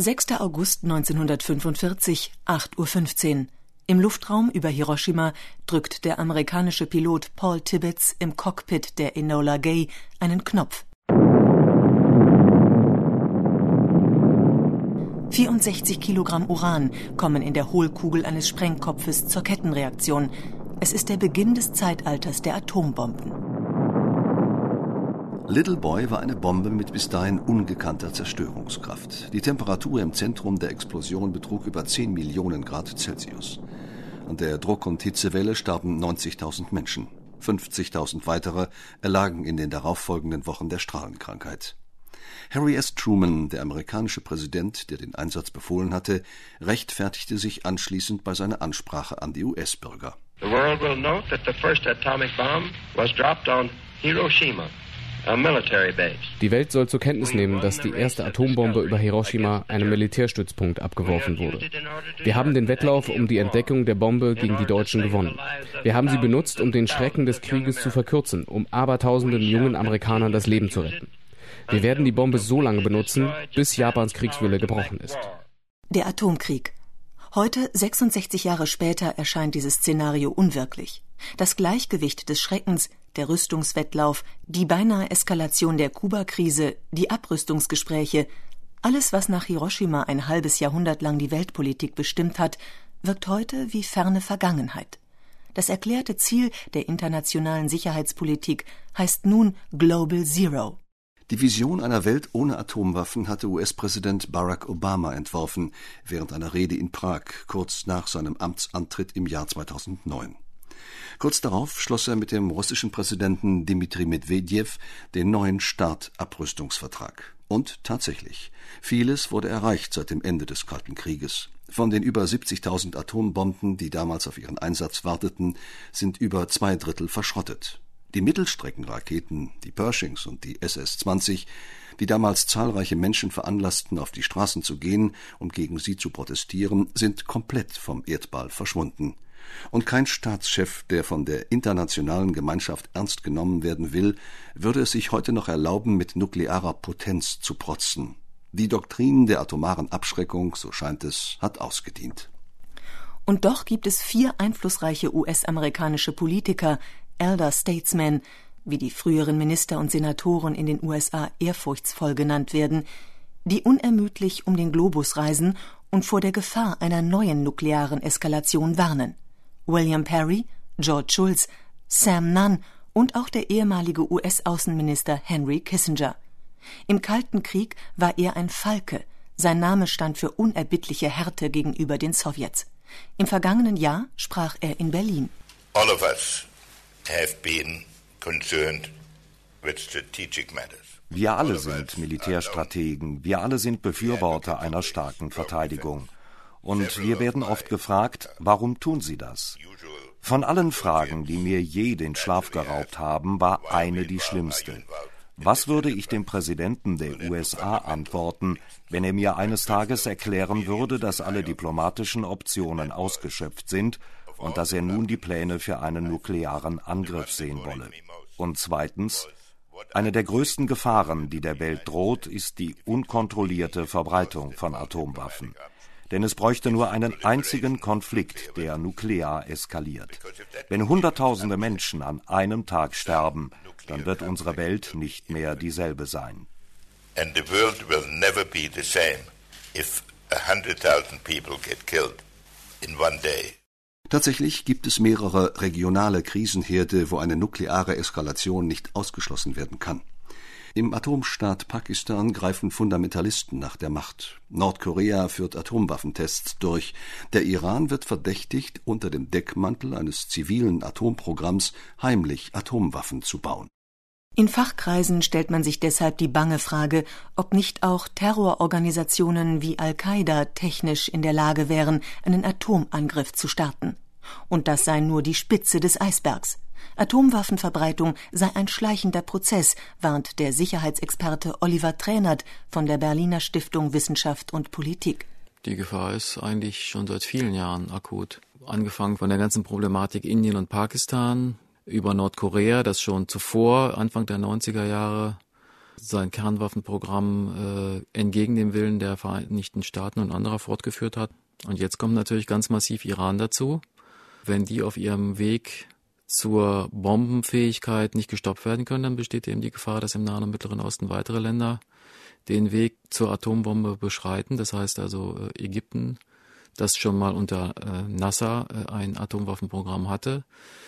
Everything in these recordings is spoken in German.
6. August 1945, 8:15 Uhr. Im Luftraum über Hiroshima drückt der amerikanische Pilot Paul Tibbets im Cockpit der Enola Gay einen Knopf. 64 Kilogramm Uran kommen in der Hohlkugel eines Sprengkopfes zur Kettenreaktion. Es ist der Beginn des Zeitalters der Atombomben. Little Boy war eine Bombe mit bis dahin ungekannter Zerstörungskraft. Die Temperatur im Zentrum der Explosion betrug über 10 Millionen Grad Celsius. An der Druck- und Hitzewelle starben 90.000 Menschen. 50.000 weitere erlagen in den darauffolgenden Wochen der Strahlenkrankheit. Harry S. Truman, der amerikanische Präsident, der den Einsatz befohlen hatte, rechtfertigte sich anschließend bei seiner Ansprache an die US-Bürger. The world will note that the first atomic bomb was dropped on Hiroshima, a military base. Die Welt soll zur Kenntnis nehmen, dass die erste Atombombe über Hiroshima, einem Militärstützpunkt, abgeworfen wurde. Wir haben den Wettlauf um die Entdeckung der Bombe gegen die Deutschen gewonnen. Wir haben sie benutzt, um den Schrecken des Krieges zu verkürzen, um abertausenden jungen Amerikanern das Leben zu retten. Wir werden die Bombe so lange benutzen, bis Japans Kriegswille gebrochen ist. Der Atomkrieg. Heute, 66 Jahre später, erscheint dieses Szenario unwirklich. Das Gleichgewicht des Schreckens, der Rüstungswettlauf, die beinahe Eskalation der Kuba-Krise, die Abrüstungsgespräche, alles, was nach Hiroshima ein halbes Jahrhundert lang die Weltpolitik bestimmt hat, wirkt heute wie ferne Vergangenheit. Das erklärte Ziel der internationalen Sicherheitspolitik heißt nun Global Zero. Die Vision einer Welt ohne Atomwaffen hatte US-Präsident Barack Obama entworfen, während einer Rede in Prag, kurz nach seinem Amtsantritt im Jahr 2009. Kurz darauf schloss er mit dem russischen Präsidenten Dmitri Medwedew den neuen START-Abrüstungsvertrag. Und tatsächlich, vieles wurde erreicht seit dem Ende des Kalten Krieges. Von den über 70.000 Atombomben, die damals auf ihren Einsatz warteten, sind über 2/3 verschrottet. Die Mittelstreckenraketen, die Pershings und die SS-20, die damals zahlreiche Menschen veranlassten, auf die Straßen zu gehen und gegen sie zu protestieren, sind komplett vom Erdball verschwunden. Und kein Staatschef, der von der internationalen Gemeinschaft ernst genommen werden will, würde es sich heute noch erlauben, mit nuklearer Potenz zu protzen. Die Doktrin der atomaren Abschreckung, so scheint es, hat ausgedient. Und doch gibt es 4 einflussreiche US-amerikanische Politiker, Elder Statesmen, wie die früheren Minister und Senatoren in den USA ehrfurchtsvoll genannt werden, die unermüdlich um den Globus reisen und vor der Gefahr einer neuen nuklearen Eskalation warnen. William Perry, George Shultz, Sam Nunn und auch der ehemalige US-Außenminister Henry Kissinger. Im Kalten Krieg war er ein Falke. Sein Name stand für unerbittliche Härte gegenüber den Sowjets. Im vergangenen Jahr sprach er in Berlin. All of us have been concerned with strategic matters. Wir alle sind Militärstrategen, wir alle sind Befürworter einer starken Verteidigung. Und wir werden oft gefragt, warum tun Sie das? Von allen Fragen, die mir je den Schlaf geraubt haben, war eine die schlimmste. Was würde ich dem Präsidenten der USA antworten, wenn er mir eines Tages erklären würde, dass alle diplomatischen Optionen ausgeschöpft sind und dass er nun die Pläne für einen nuklearen Angriff sehen wolle? Und zweitens, eine der größten Gefahren, die der Welt droht, ist die unkontrollierte Verbreitung von Atomwaffen. Denn es bräuchte nur einen einzigen Konflikt, der nuklear eskaliert. Wenn Hunderttausende Menschen an einem Tag sterben, dann wird unsere Welt nicht mehr dieselbe sein. And the world will never be the same if 100,000 people get killed in one day. Tatsächlich gibt es mehrere regionale Krisenherde, wo eine nukleare Eskalation nicht ausgeschlossen werden kann. Im Atomstaat Pakistan greifen Fundamentalisten nach der Macht. Nordkorea führt Atomwaffentests durch. Der Iran wird verdächtigt, unter dem Deckmantel eines zivilen Atomprogramms heimlich Atomwaffen zu bauen. In Fachkreisen stellt man sich deshalb die bange Frage, ob nicht auch Terrororganisationen wie Al-Qaida technisch in der Lage wären, einen Atomangriff zu starten. Und das sei nur die Spitze des Eisbergs. Atomwaffenverbreitung sei ein schleichender Prozess, warnt der Sicherheitsexperte Oliver Traenert von der Berliner Stiftung Wissenschaft und Politik. Die Gefahr ist eigentlich schon seit vielen Jahren akut. Angefangen von der ganzen Problematik Indien und Pakistan, über Nordkorea, das schon zuvor, Anfang der 90er Jahre, sein Kernwaffenprogramm entgegen dem Willen der Vereinigten Staaten und anderer fortgeführt hat. Und jetzt kommt natürlich ganz massiv Iran dazu. Wenn die auf ihrem Weg zur Bombenfähigkeit nicht gestoppt werden können, dann besteht eben die Gefahr, dass im Nahen und Mittleren Osten weitere Länder den Weg zur Atombombe beschreiten. Das heißt also Ägypten, das schon mal unter Nasser ein Atomwaffenprogramm hatte.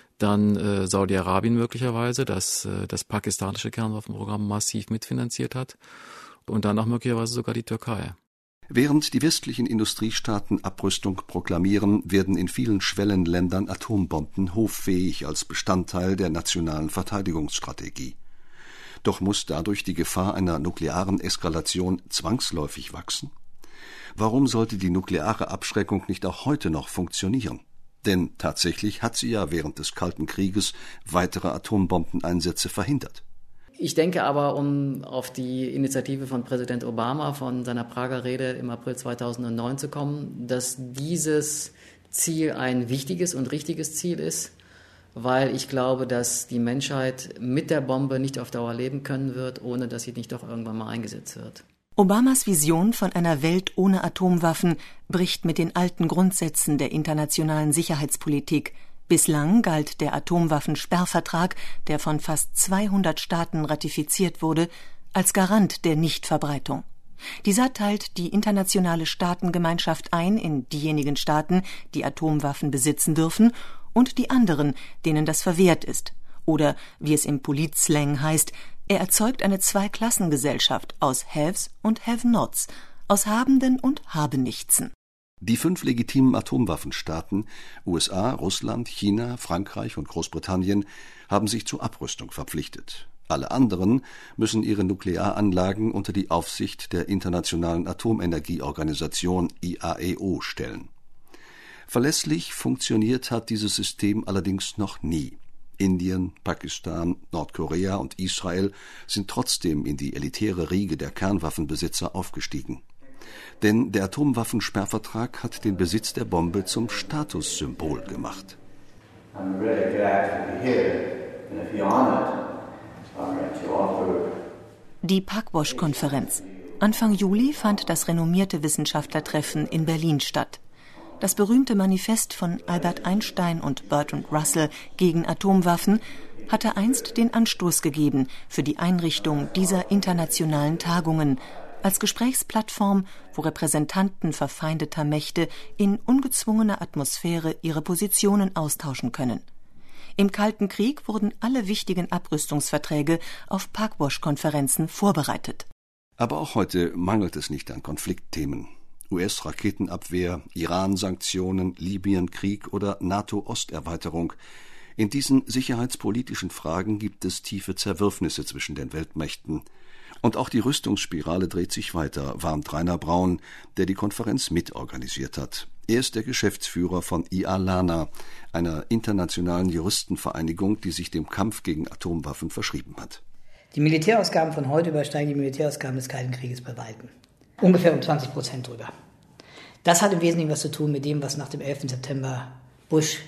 Dann Saudi-Arabien möglicherweise, das das pakistanische Kernwaffenprogramm massiv mitfinanziert hat. Und dann auch möglicherweise sogar die Türkei. Während die westlichen Industriestaaten Abrüstung proklamieren, werden in vielen Schwellenländern Atombomben hoffähig als Bestandteil der nationalen Verteidigungsstrategie. Doch muss dadurch die Gefahr einer nuklearen Eskalation zwangsläufig wachsen? Warum sollte die nukleare Abschreckung nicht auch heute noch funktionieren? Denn tatsächlich hat sie ja während des Kalten Krieges weitere Atombombeneinsätze verhindert. Ich denke aber, um auf die Initiative von Präsident Obama von seiner Prager Rede im April 2009 zu kommen, dass dieses Ziel ein wichtiges und richtiges Ziel ist, weil ich glaube, dass die Menschheit mit der Bombe nicht auf Dauer leben können wird, ohne dass sie nicht doch irgendwann mal eingesetzt wird. Obamas Vision von einer Welt ohne Atomwaffen bricht mit den alten Grundsätzen der internationalen Sicherheitspolitik. Bislang galt der Atomwaffensperrvertrag, der von fast 200 Staaten ratifiziert wurde, als Garant der Nichtverbreitung. Dieser teilt die internationale Staatengemeinschaft ein in diejenigen Staaten, die Atomwaffen besitzen dürfen, und die anderen, denen das verwehrt ist. Oder, wie es im Politslang heißt, er erzeugt eine Zweiklassengesellschaft aus Haves und Have-Nots, aus Habenden und Habenichtsen. Die 5 legitimen Atomwaffenstaaten USA, Russland, China, Frankreich und Großbritannien haben sich zur Abrüstung verpflichtet. Alle anderen müssen ihre Nuklearanlagen unter die Aufsicht der Internationalen Atomenergieorganisation IAEO stellen. Verlässlich funktioniert hat dieses System allerdings noch nie. Indien, Pakistan, Nordkorea und Israel sind trotzdem in die elitäre Riege der Kernwaffenbesitzer aufgestiegen. Denn der Atomwaffensperrvertrag hat den Besitz der Bombe zum Statussymbol gemacht. Die Pugwash-Konferenz. Anfang Juli fand das renommierte Wissenschaftlertreffen in Berlin statt. Das berühmte Manifest von Albert Einstein und Bertrand Russell gegen Atomwaffen hatte einst den Anstoß gegeben für die Einrichtung dieser internationalen Tagungen, als Gesprächsplattform, wo Repräsentanten verfeindeter Mächte in ungezwungener Atmosphäre ihre Positionen austauschen können. Im Kalten Krieg wurden alle wichtigen Abrüstungsverträge auf Pugwash-Konferenzen vorbereitet. Aber auch heute mangelt es nicht an Konfliktthemen. US-Raketenabwehr, Iran-Sanktionen, Libyen-Krieg oder NATO-Osterweiterung. In diesen sicherheitspolitischen Fragen gibt es tiefe Zerwürfnisse zwischen den Weltmächten. Und auch die Rüstungsspirale dreht sich weiter, warnt Rainer Braun, der die Konferenz mitorganisiert hat. Er ist der Geschäftsführer von IALANA, einer internationalen Juristenvereinigung, die sich dem Kampf gegen Atomwaffen verschrieben hat. Die Militärausgaben von heute übersteigen die Militärausgaben des Kalten Krieges bei weitem. Ungefähr um 20% drüber. Das hat im Wesentlichen was zu tun mit dem, was nach dem 11. September Bush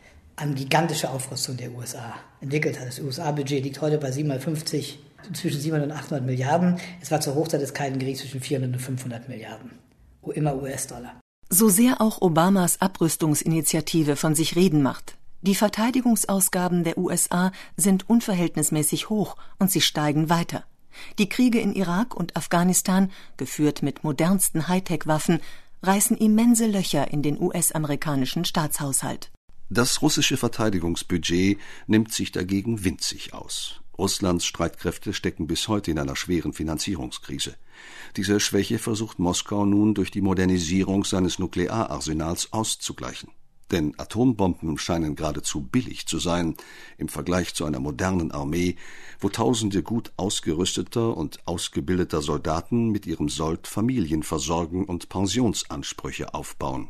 an gigantischer Aufrüstung der USA entwickelt hat. Das USA-Budget liegt heute bei 750, zwischen 700 und 800 Milliarden. Es war zur Hochzeit des Kalten Kriegs zwischen 400 und 500 Milliarden. Immer US-Dollar. So sehr auch Obamas Abrüstungsinitiative von sich reden macht. Die Verteidigungsausgaben der USA sind unverhältnismäßig hoch und sie steigen weiter. Die Kriege in Irak und Afghanistan, geführt mit modernsten Hightech-Waffen, reißen immense Löcher in den US-amerikanischen Staatshaushalt. Das russische Verteidigungsbudget nimmt sich dagegen winzig aus. Russlands Streitkräfte stecken bis heute in einer schweren Finanzierungskrise. Diese Schwäche versucht Moskau nun durch die Modernisierung seines Nukleararsenals auszugleichen. Denn Atombomben scheinen geradezu billig zu sein im Vergleich zu einer modernen Armee, wo Tausende gut ausgerüsteter und ausgebildeter Soldaten mit ihrem Sold Familien versorgen und Pensionsansprüche aufbauen.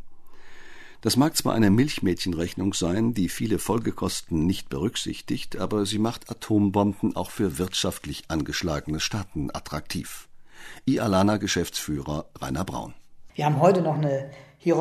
Das mag zwar eine Milchmädchenrechnung sein, die viele Folgekosten nicht berücksichtigt, aber sie macht Atombomben auch für wirtschaftlich angeschlagene Staaten attraktiv. IALANA-Geschäftsführer Rainer Braun. Wir haben heute noch eine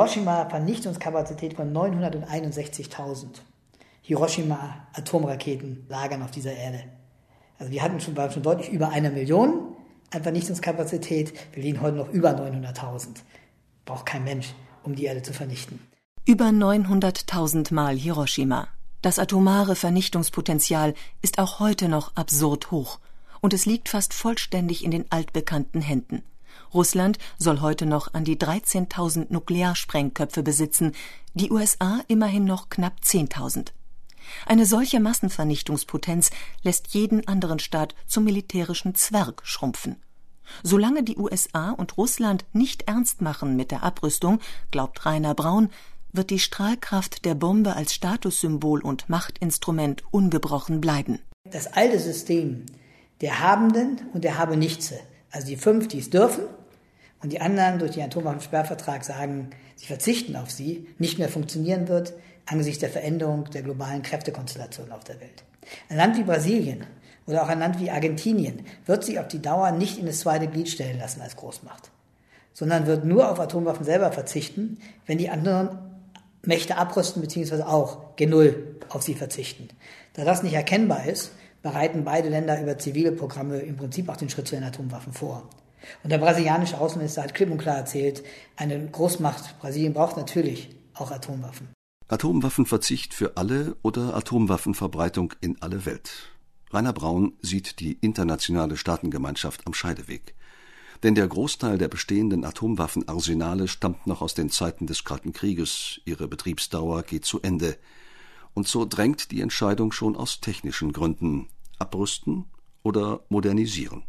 Hiroshima-Vernichtungskapazität von 961.000 Hiroshima-Atomraketen lagern auf dieser Erde. Also wir waren schon deutlich über 1 Million an Vernichtungskapazität. Wir liegen heute noch über 900.000. Braucht kein Mensch, um die Erde zu vernichten. Über 900.000 Mal Hiroshima. Das atomare Vernichtungspotenzial ist auch heute noch absurd hoch. Und es liegt fast vollständig in den altbekannten Händen. Russland soll heute noch an die 13.000 Nuklearsprengköpfe besitzen, die USA immerhin noch knapp 10.000. Eine solche Massenvernichtungspotenz lässt jeden anderen Staat zum militärischen Zwerg schrumpfen. Solange die USA und Russland nicht ernst machen mit der Abrüstung, glaubt Rainer Braun, wird die Strahlkraft der Bombe als Statussymbol und Machtinstrument ungebrochen bleiben. Das alte System der Habenden und der Habenichtse, also die 5, die es dürfen, und die anderen durch den Atomwaffensperrvertrag sagen, sie verzichten auf sie, nicht mehr funktionieren wird angesichts der Veränderung der globalen Kräftekonstellation auf der Welt. Ein Land wie Brasilien oder auch ein Land wie Argentinien wird sich auf die Dauer nicht in das zweite Glied stellen lassen als Großmacht, sondern wird nur auf Atomwaffen selber verzichten, wenn die anderen Mächte abrüsten bzw. auch G0 auf sie verzichten. Da das nicht erkennbar ist, bereiten beide Länder über zivile Programme im Prinzip auch den Schritt zu den Atomwaffen vor. Und der brasilianische Außenminister hat klipp und klar erzählt, eine Großmacht Brasilien braucht natürlich auch Atomwaffen. Atomwaffenverzicht für alle oder Atomwaffenverbreitung in alle Welt. Rainer Braun sieht die internationale Staatengemeinschaft am Scheideweg. Denn der Großteil der bestehenden Atomwaffenarsenale stammt noch aus den Zeiten des Kalten Krieges. Ihre Betriebsdauer geht zu Ende. Und so drängt die Entscheidung schon aus technischen Gründen. Abrüsten oder modernisieren?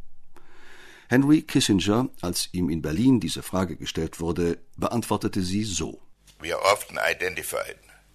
Henry Kissinger, als ihm in Berlin diese Frage gestellt wurde, beantwortete sie so. We are often identified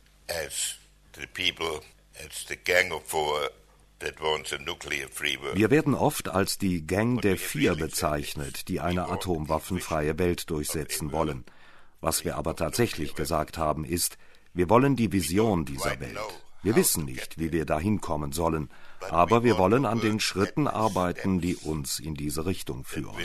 as the people, as the gang of four that wants a nuclear-free world. Wir werden oft als die Gang der 4 bezeichnet, die eine atomwaffenfreie Welt durchsetzen wollen. Was wir aber tatsächlich gesagt haben, ist, wir wollen die Vision dieser Welt. Wir wissen nicht, wie wir dahin kommen sollen, aber wir wollen an den Schritten arbeiten, die uns in diese Richtung führen.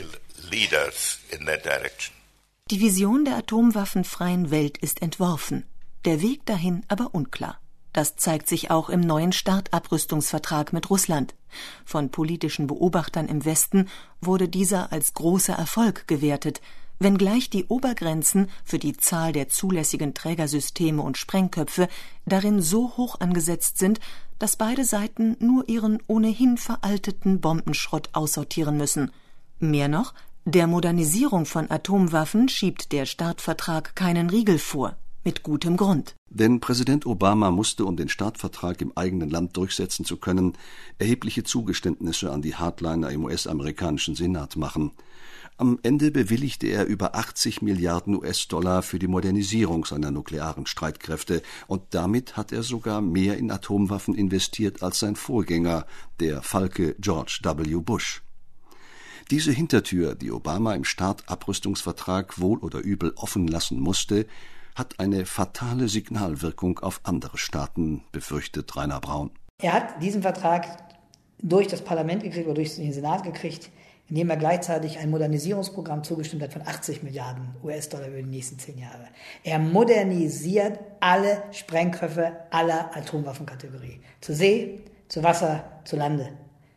Die Vision der atomwaffenfreien Welt ist entworfen, der Weg dahin aber unklar. Das zeigt sich auch im neuen START-Abrüstungsvertrag mit Russland. Von politischen Beobachtern im Westen wurde dieser als großer Erfolg gewertet, wenngleich die Obergrenzen für die Zahl der zulässigen Trägersysteme und Sprengköpfe darin so hoch angesetzt sind, dass beide Seiten nur ihren ohnehin veralteten Bombenschrott aussortieren müssen. Mehr noch, der Modernisierung von Atomwaffen schiebt der START-Vertrag keinen Riegel vor, mit gutem Grund. Denn Präsident Obama musste, um den START-Vertrag im eigenen Land durchsetzen zu können, erhebliche Zugeständnisse an die Hardliner im US-amerikanischen Senat machen. Am Ende bewilligte er über 80 Milliarden US-Dollar für die Modernisierung seiner nuklearen Streitkräfte, und damit hat er sogar mehr in Atomwaffen investiert als sein Vorgänger, der Falke George W. Bush. Diese Hintertür, die Obama im START-Abrüstungsvertrag wohl oder übel offen lassen musste, hat eine fatale Signalwirkung auf andere Staaten, befürchtet Rainer Braun. Er hat diesen Vertrag durch das Parlament gekriegt oder durch den Senat gekriegt, indem er gleichzeitig ein Modernisierungsprogramm zugestimmt hat von 80 Milliarden US-Dollar über die nächsten 10 Jahre. Er modernisiert alle Sprengköpfe aller Atomwaffenkategorie. Zu See, zu Wasser, zu Lande.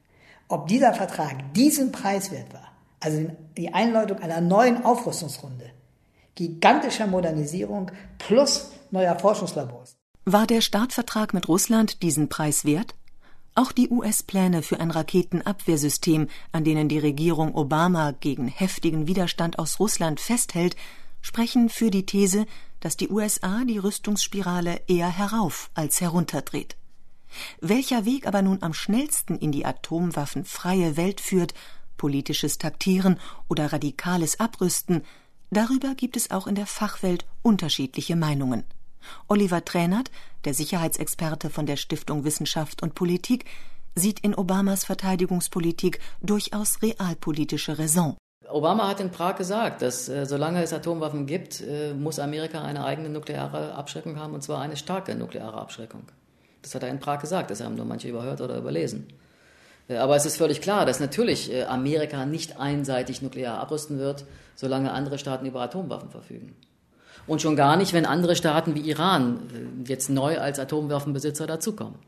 Ob dieser Vertrag diesen Preis wert war, also die Einleitung einer neuen Aufrüstungsrunde, gigantischer Modernisierung plus neuer Forschungslabors. War der START-Vertrag mit Russland diesen Preis wert? Auch die US-Pläne für ein Raketenabwehrsystem, an denen die Regierung Obama gegen heftigen Widerstand aus Russland festhält, sprechen für die These, dass die USA die Rüstungsspirale eher herauf als herunter dreht. Welcher Weg aber nun am schnellsten in die atomwaffenfreie Welt führt, politisches Taktieren oder radikales Abrüsten, darüber gibt es auch in der Fachwelt unterschiedliche Meinungen. Oliver Traenert, der Sicherheitsexperte von der Stiftung Wissenschaft und Politik, sieht in Obamas Verteidigungspolitik durchaus realpolitische Raison. Obama hat in Prag gesagt, dass solange es Atomwaffen gibt, muss Amerika eine eigene nukleare Abschreckung haben, und zwar eine starke nukleare Abschreckung. Das hat er in Prag gesagt, das haben nur manche überhört oder überlesen. Aber es ist völlig klar, dass natürlich Amerika nicht einseitig nuklear abrüsten wird, solange andere Staaten über Atomwaffen verfügen. Und schon gar nicht, wenn andere Staaten wie Iran jetzt neu als Atomwaffenbesitzer dazukommen.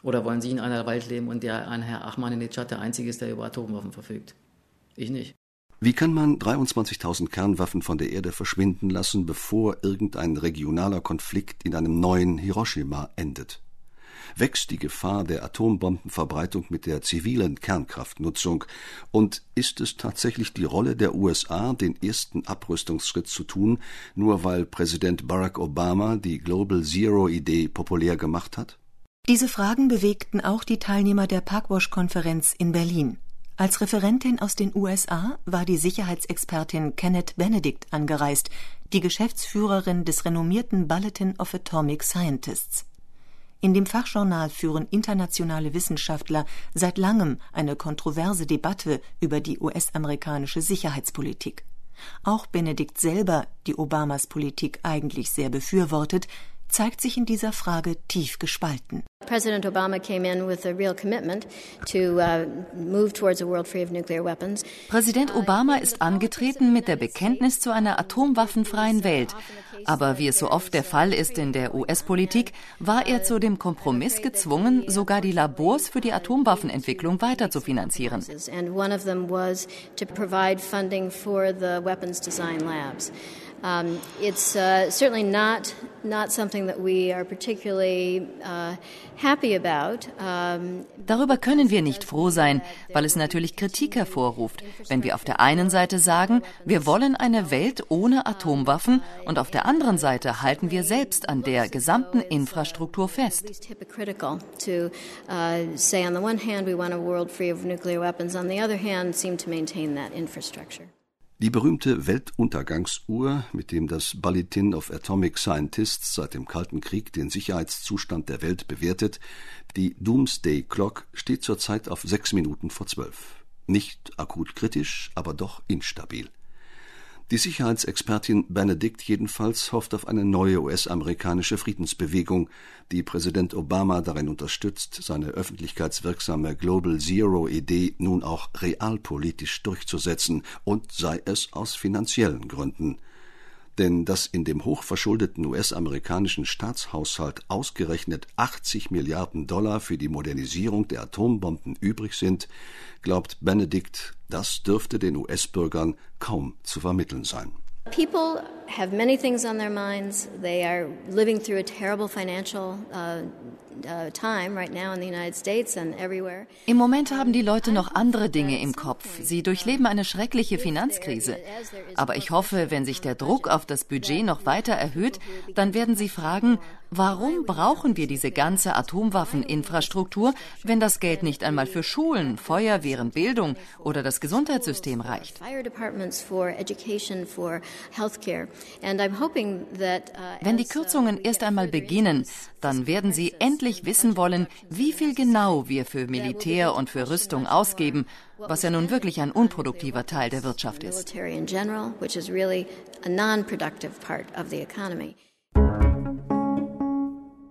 Oder wollen Sie in einer Welt leben, in der ein Herr Ahmadinejad der Einzige ist, der über Atomwaffen verfügt? Ich nicht. Wie kann man 23.000 Kernwaffen von der Erde verschwinden lassen, bevor irgendein regionaler Konflikt in einem neuen Hiroshima endet? Wächst die Gefahr der Atombombenverbreitung mit der zivilen Kernkraftnutzung? Und ist es tatsächlich die Rolle der USA, den ersten Abrüstungsschritt zu tun, nur weil Präsident Barack Obama die Global Zero-Idee populär gemacht hat? Diese Fragen bewegten auch die Teilnehmer der Pugwash-Konferenz in Berlin. Als Referentin aus den USA war die Sicherheitsexpertin Kenneth Benedict angereist, die Geschäftsführerin des renommierten Bulletin of Atomic Scientists. In dem Fachjournal führen internationale Wissenschaftler seit langem eine kontroverse Debatte über die US-amerikanische Sicherheitspolitik. Auch Benedict selber, die Obamas Politik eigentlich sehr befürwortet, zeigt sich in dieser Frage tief gespalten. President Obama came in with a real commitment to move towards a world free of nuclear weapons. Präsident Obama ist angetreten mit der Bekenntnis zu einer atomwaffenfreien Welt. Aber wie es so oft der Fall ist in der US-Politik, war er zu dem Kompromiss gezwungen, sogar die Labors für die Atomwaffenentwicklung weiter zu finanzieren. And one of them was to provide funding for the weapons design labs. It's certainly not something that we are particularly happy about. Darüber können wir nicht froh sein, weil es natürlich Kritik hervorruft, wenn wir auf der einen Seite sagen, wir wollen eine Welt ohne Atomwaffen und auf der anderen Seite halten wir selbst an der gesamten Infrastruktur fest. Die berühmte Weltuntergangsuhr, mit dem das Bulletin of Atomic Scientists seit dem Kalten Krieg den Sicherheitszustand der Welt bewertet, die Doomsday Clock, steht zurzeit auf 6 Minuten vor 12. Nicht akut kritisch, aber doch instabil. Die Sicherheitsexpertin Benedict jedenfalls hofft auf eine neue US-amerikanische Friedensbewegung, die Präsident Obama darin unterstützt, seine öffentlichkeitswirksame Global Zero-Idee nun auch realpolitisch durchzusetzen, und sei es aus finanziellen Gründen. Denn dass in dem hochverschuldeten US-amerikanischen Staatshaushalt ausgerechnet 80 Milliarden $ für die Modernisierung der Atombomben übrig sind, glaubt Benedict, das dürfte den US-Bürgern kaum zu vermitteln sein. People have many things on their minds. They are living through a terrible financial time right now in the United States and everywhere. Im Moment haben die Leute noch andere Dinge im Kopf. Sie durchleben eine schreckliche Finanzkrise. Aber ich hoffe, wenn sich der Druck auf das Budget noch weiter erhöht, dann werden sie fragen, warum brauchen wir diese ganze Atomwaffeninfrastruktur, wenn das Geld nicht einmal für Schulen, Feuerwehren, Bildung oder das Gesundheitssystem reicht? Wenn die Kürzungen erst einmal beginnen, dann werden sie endlich wissen wollen, wie viel genau wir für Militär und für Rüstung ausgeben, was ja nun wirklich ein unproduktiver Teil der Wirtschaft ist.